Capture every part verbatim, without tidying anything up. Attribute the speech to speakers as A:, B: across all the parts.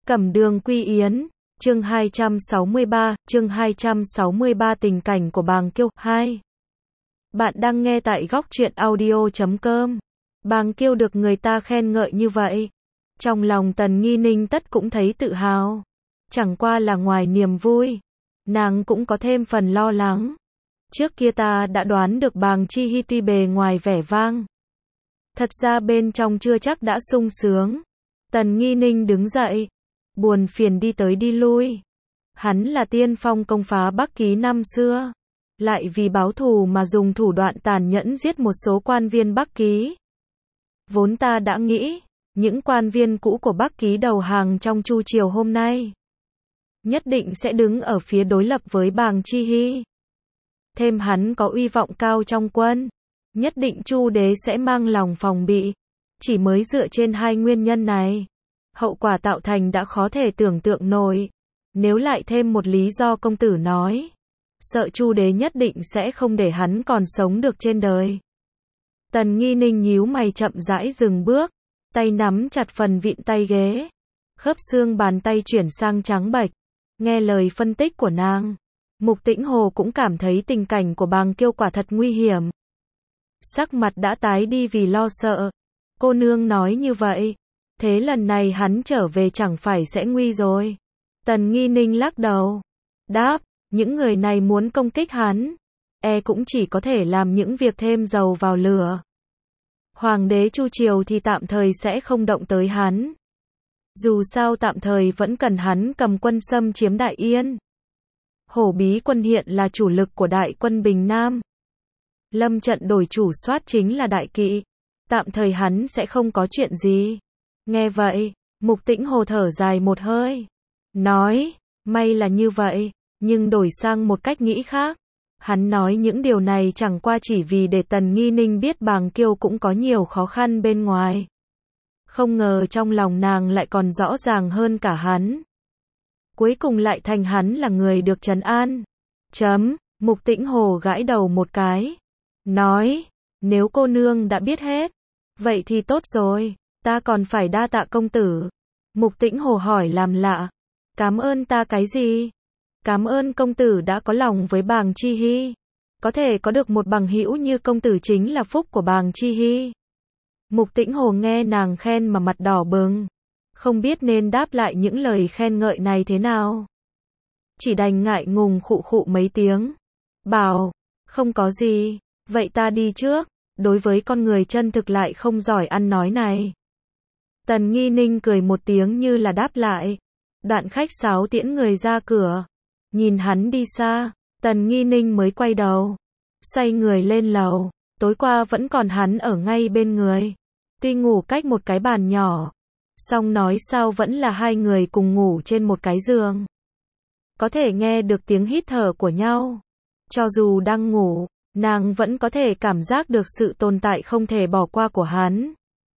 A: Cẩm Đường Quy Yến, chương hai trăm sáu mươi ba, chương hai trăm sáu mươi ba tình cảnh của Bàng Kiêu, hai. Bạn đang nghe tại góc truyện audio chấm com. Bàng Kiêu được người ta khen ngợi như vậy. Trong lòng Tần Nghi Ninh tất cũng thấy tự hào. Chẳng qua là ngoài niềm vui, nàng cũng có thêm phần lo lắng. Trước kia ta đã đoán được Bàng Chi Hy tuy bề ngoài vẻ vang, thật ra bên trong chưa chắc đã sung sướng. Tần Nghi Ninh đứng dậy, buồn phiền đi tới đi lui. Hắn là tiên phong công phá Bắc Ký năm xưa, lại vì báo thù mà dùng thủ đoạn tàn nhẫn giết một số quan viên Bắc Ký. Vốn ta đã nghĩ, những quan viên cũ của Bắc Ký đầu hàng trong Chu triều hôm nay, nhất định sẽ đứng ở phía đối lập với Bàng Chi Hy. Thêm hắn có uy vọng cao trong quân, nhất định Chu đế sẽ mang lòng phòng bị. Chỉ mới dựa trên hai nguyên nhân này, hậu quả tạo thành đã khó thể tưởng tượng nổi. Nếu lại thêm một lý do công tử nói, sợ Chu đế nhất định sẽ không để hắn còn sống được trên đời. Tần Nghi Ninh nhíu mày chậm rãi dừng bước, tay nắm chặt phần vịn tay ghế, khớp xương bàn tay chuyển sang trắng bệch. Nghe lời phân tích của nàng, Mục Tĩnh Hồ cũng cảm thấy tình cảnh của Bàng Kiêu quả thật nguy hiểm. Sắc mặt đã tái đi vì lo sợ. Cô nương nói như vậy, thế lần này hắn trở về chẳng phải sẽ nguy rồi. Tần Nghi Ninh lắc đầu, đáp, những người này muốn công kích hắn, e cũng chỉ có thể làm những việc thêm dầu vào lửa. Hoàng đế Chu triều thì tạm thời sẽ không động tới hắn. Dù sao tạm thời vẫn cần hắn cầm quân xâm chiếm Đại Yên. Hổ Bí quân hiện là chủ lực của đại quân Bình Nam. Lâm trận đổi chủ soát chính là Đại Kỵ. Tạm thời hắn sẽ không có chuyện gì. Nghe vậy, Mục Tĩnh Hồ thở dài một hơi, nói, may là như vậy, nhưng đổi sang một cách nghĩ khác. Hắn nói những điều này chẳng qua chỉ vì để Tần Nghi Ninh biết Bàng Kiêu cũng có nhiều khó khăn bên ngoài. Không ngờ trong lòng nàng lại còn rõ ràng hơn cả hắn. Cuối cùng lại thành hắn là người được trấn an. Chấm, Mục Tĩnh Hồ gãi đầu một cái, nói, nếu cô nương đã biết hết, vậy thì tốt rồi, ta còn phải đa tạ công tử. Mục Tĩnh Hồ hỏi làm lạ, cảm ơn ta cái gì? Cảm ơn công tử đã có lòng với Bàng Chi Hy. Có thể có được một bằng hữu như công tử chính là phúc của Bàng Chi Hy. Mục Tĩnh Hồ nghe nàng khen mà mặt đỏ bừng, không biết nên đáp lại những lời khen ngợi này thế nào. Chỉ đành ngại ngùng khụ khụ mấy tiếng, bảo, không có gì, vậy ta đi trước. Đối với con người chân thực lại không giỏi ăn nói này, Tần Nghi Ninh cười một tiếng như là đáp lại. Đoạn khách sáo tiễn người ra cửa. Nhìn hắn đi xa, Tần Nghi Ninh mới quay đầu, xoay người lên lầu. Tối qua vẫn còn hắn ở ngay bên người, tuy ngủ cách một cái bàn nhỏ, song nói sao vẫn là hai người cùng ngủ trên một cái giường. Có thể nghe được tiếng hít thở của nhau. Cho dù đang ngủ, nàng vẫn có thể cảm giác được sự tồn tại không thể bỏ qua của hắn.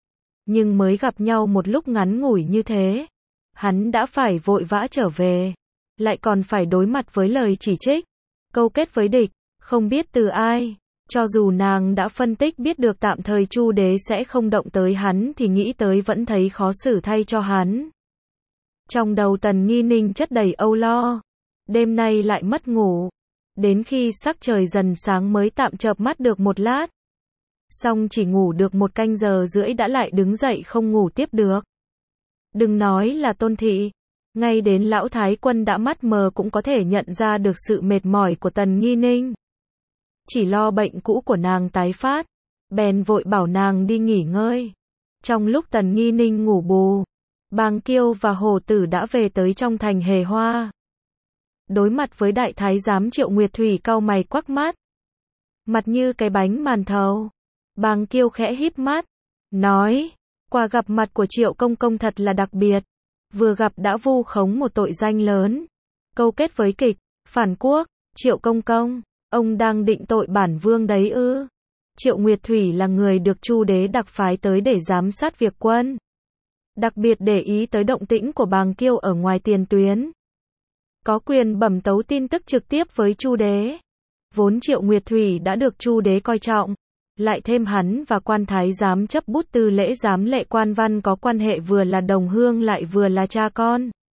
A: Nhưng mới gặp nhau một lúc ngắn ngủi như thế, hắn đã phải vội vã trở về, lại còn phải đối mặt với lời chỉ trích, câu kết với địch, không biết từ ai. Cho dù nàng đã phân tích biết được tạm thời Chu đế sẽ không động tới hắn thì nghĩ tới vẫn thấy khó xử thay cho hắn. Trong đầu Tần Nghi Ninh chất đầy âu lo, đêm nay lại mất ngủ. Đến khi sắc trời dần sáng mới tạm chợp mắt được một lát. Xong chỉ ngủ được một canh giờ rưỡi đã lại đứng dậy không ngủ tiếp được. Đừng nói là Tôn thị, ngay đến lão thái quân đã mắt mờ cũng có thể nhận ra được sự mệt mỏi của Tần Nghi Ninh. Chỉ lo bệnh cũ của nàng tái phát, bèn vội bảo nàng đi nghỉ ngơi. Trong lúc Tần Nghi Ninh ngủ bù, Bàng Kiêu và Hồ Tử đã về tới trong thành Hề Hoa. Đối mặt với đại thái giám Triệu Nguyệt Thủy cau mày quắc mắt, mặt như cái bánh màn thầu. Bàng Kiêu khẽ híp mắt, nói, quả gặp mặt của Triệu công công thật là đặc biệt, vừa gặp đã vu khống một tội danh lớn, câu kết với kịch phản quốc. Triệu công công, ông đang định tội bản vương đấy ư? Triệu Nguyệt Thủy là người được Chu đế đặc phái tới để giám sát việc quân, đặc biệt để ý tới động tĩnh của Bàng Kiêu ở ngoài tiền tuyến, có quyền bẩm tấu tin tức trực tiếp với Chu đế. Vốn Triệu Nguyệt Thủy đã được Chu đế coi trọng, lại thêm hắn và quan thái giám chấp bút tư lễ giám lệ quan văn có quan hệ vừa là đồng hương lại vừa là cha con.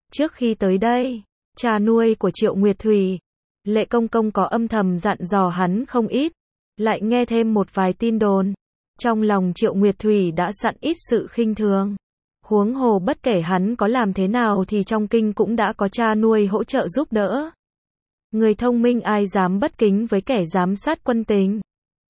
A: Trước khi tới đây, cha nuôi của Triệu Nguyệt Thủy, Lệ Công Công có âm thầm dặn dò hắn không ít, lại nghe thêm một vài tin đồn. Trong lòng Triệu Nguyệt Thủy đã sẵn ít sự khinh thường. Huống hồ bất kể hắn có làm thế nào thì trong kinh cũng đã có cha nuôi hỗ trợ giúp đỡ. Người thông minh ai dám bất kính với kẻ giám sát quân tình.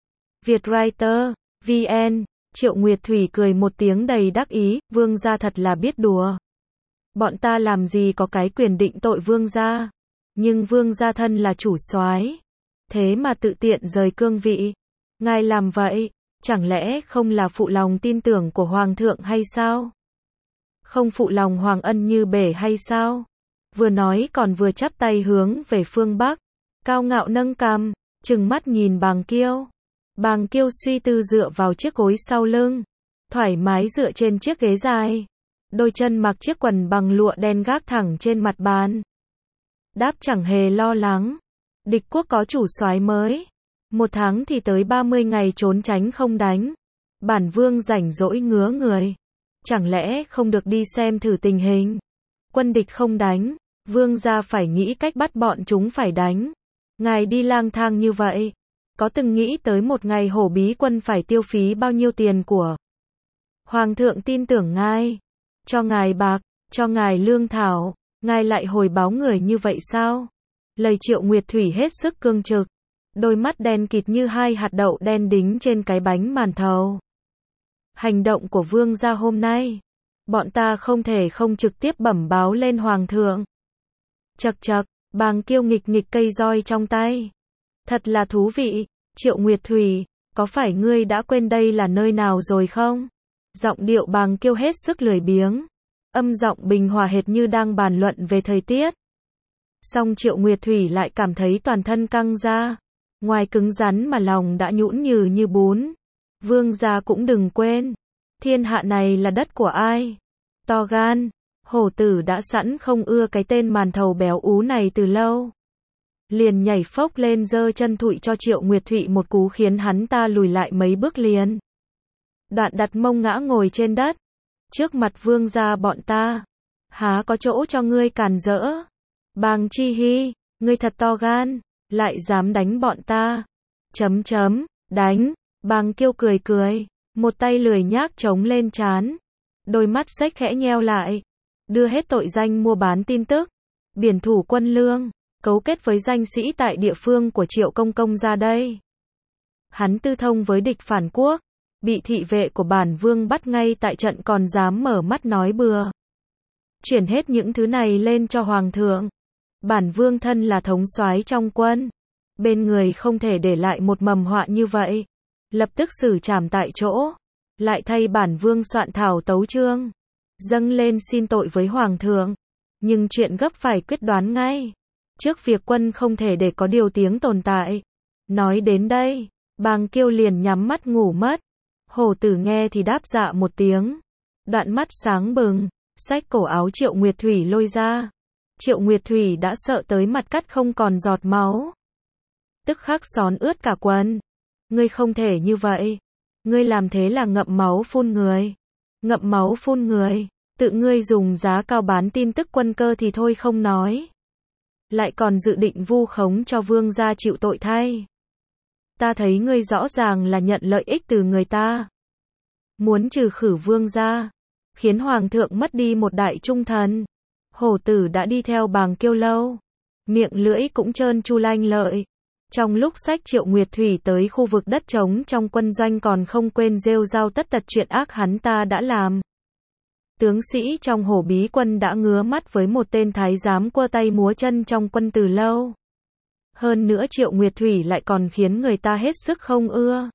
A: Vietwriter, vê en, Triệu Nguyệt Thủy cười một tiếng đầy đắc ý, vương gia thật là biết đùa. Bọn ta làm gì có cái quyền định tội vương gia. Nhưng vương gia thân là chủ soái, thế mà tự tiện rời cương vị. Ngài làm vậy, chẳng lẽ không là phụ lòng tin tưởng của hoàng thượng hay sao? Không phụ lòng hoàng ân như bể hay sao? Vừa nói còn vừa chắp tay hướng về phương Bắc, cao ngạo nâng cằm, trừng mắt nhìn Bàng Kiêu. Bàng Kiêu suy tư dựa vào chiếc gối sau lưng, thoải mái dựa trên chiếc ghế dài. Đôi chân mặc chiếc quần bằng lụa đen gác thẳng trên mặt bàn. Đáp chẳng hề lo lắng. Địch quốc có chủ soái mới. Một tháng thì tới ba mươi ngày trốn tránh không đánh. Bản vương rảnh rỗi ngứa người. Chẳng lẽ không được đi xem thử tình hình? Quân địch không đánh, vương gia phải nghĩ cách bắt bọn chúng phải đánh. Ngài đi lang thang như vậy, có từng nghĩ tới một ngày hổ bí quân phải tiêu phí bao nhiêu tiền của? Hoàng thượng tin tưởng ngài, cho ngài bạc, cho ngài lương thảo, ngài lại hồi báo người như vậy sao? Lời Triệu Nguyệt Thủy hết sức cương trực, đôi mắt đen kịt như hai hạt đậu đen đính trên cái bánh màn thầu. Hành động của vương gia hôm nay, bọn ta không thể không trực tiếp bẩm báo lên hoàng thượng. Chậc chậc, Bàng Kiêu nghịch nghịch cây roi trong tay. Thật là thú vị, Triệu Nguyệt Thủy, có phải ngươi đã quên đây là nơi nào rồi không? Giọng điệu Bàng Kiêu hết sức lười biếng, âm giọng bình hòa hệt như đang bàn luận về thời tiết. Song Triệu Nguyệt Thủy lại cảm thấy toàn thân căng ra, ngoài cứng rắn mà lòng đã nhũn nhừ như bún. Vương gia cũng đừng quên, thiên hạ này là đất của ai? To gan, hổ tử đã sẵn không ưa cái tên màn thầu béo ú này từ lâu. Liền nhảy phốc lên giơ chân thụi cho Triệu Nguyệt Thụy một cú khiến hắn ta lùi lại mấy bước liền. Đoạn đặt mông ngã ngồi trên đất. Trước mặt vương gia bọn ta, há có chỗ cho ngươi càn rỡ. Bàng Chi Hy, ngươi thật to gan, lại dám đánh bọn ta. Chấm chấm, đánh. Bàng Kiêu cười cười, một tay lười nhác chống lên trán, đôi mắt xếch khẽ nheo lại, đưa hết tội danh mua bán tin tức, biển thủ quân lương, cấu kết với danh sĩ tại địa phương của Triệu Công Công ra đây. Hắn tư thông với địch phản quốc, bị thị vệ của bản vương bắt ngay tại trận còn dám mở mắt nói bừa. Chuyển hết những thứ này lên cho hoàng thượng. Bản vương thân là thống soái trong quân, bên người không thể để lại một mầm họa như vậy. Lập tức xử trảm tại chỗ, lại thay bản vương soạn thảo tấu chương, dâng lên xin tội với hoàng thượng. Nhưng chuyện gấp phải quyết đoán ngay, trước việc quân không thể để có điều tiếng tồn tại. Nói đến đây, Bàng Kiêu liền nhắm mắt ngủ mất. Hổ tử nghe thì đáp dạ một tiếng, đoạn mắt sáng bừng, xách cổ áo Triệu Nguyệt Thủy lôi ra. Triệu Nguyệt Thủy đã sợ tới mặt cắt không còn giọt máu, tức khắc xón ướt cả quần. Ngươi không thể như vậy. Ngươi làm thế là ngậm máu phun người. Ngậm máu phun người. Tự ngươi dùng giá cao bán tin tức quân cơ thì thôi không nói. Lại còn dự định vu khống cho vương gia chịu tội thay. Ta thấy ngươi rõ ràng là nhận lợi ích từ người ta. Muốn trừ khử vương gia, khiến hoàng thượng mất đi một đại trung thần. Hổ tử đã đi theo Bàng Kiêu lâu, miệng lưỡi cũng trơn tru lanh lợi. Trong lúc xách Triệu Nguyệt Thủy tới khu vực đất trống trong quân doanh còn không quên rêu rao tất tật chuyện ác hắn ta đã làm. Tướng sĩ trong hổ bí quân đã ngứa mắt với một tên thái giám quơ tay múa chân trong quân từ lâu. Hơn nữa Triệu Nguyệt Thủy lại còn khiến người ta hết sức không ưa.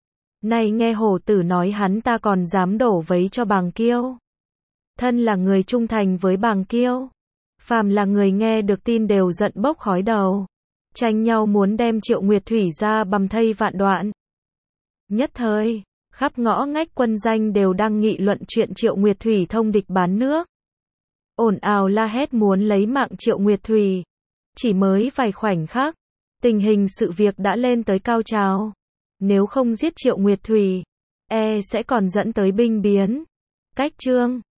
A: Này nghe hổ tử nói hắn ta còn dám đổ vấy cho Bàng Kiêu. Thân là người trung thành với Bàng Kiêu, phàm là người nghe được tin đều giận bốc khói đầu, tranh nhau muốn đem Triệu Nguyệt Thủy ra bầm thây vạn đoạn. Nhất thời, khắp ngõ ngách quân danh đều đang nghị luận chuyện Triệu Nguyệt Thủy thông địch bán nước. Ồn ào la hét muốn lấy mạng Triệu Nguyệt Thủy. Chỉ mới vài khoảnh khắc, tình hình sự việc đã lên tới cao trào. Nếu không giết Triệu Nguyệt Thủy, e sẽ còn dẫn tới binh biến. Cách chương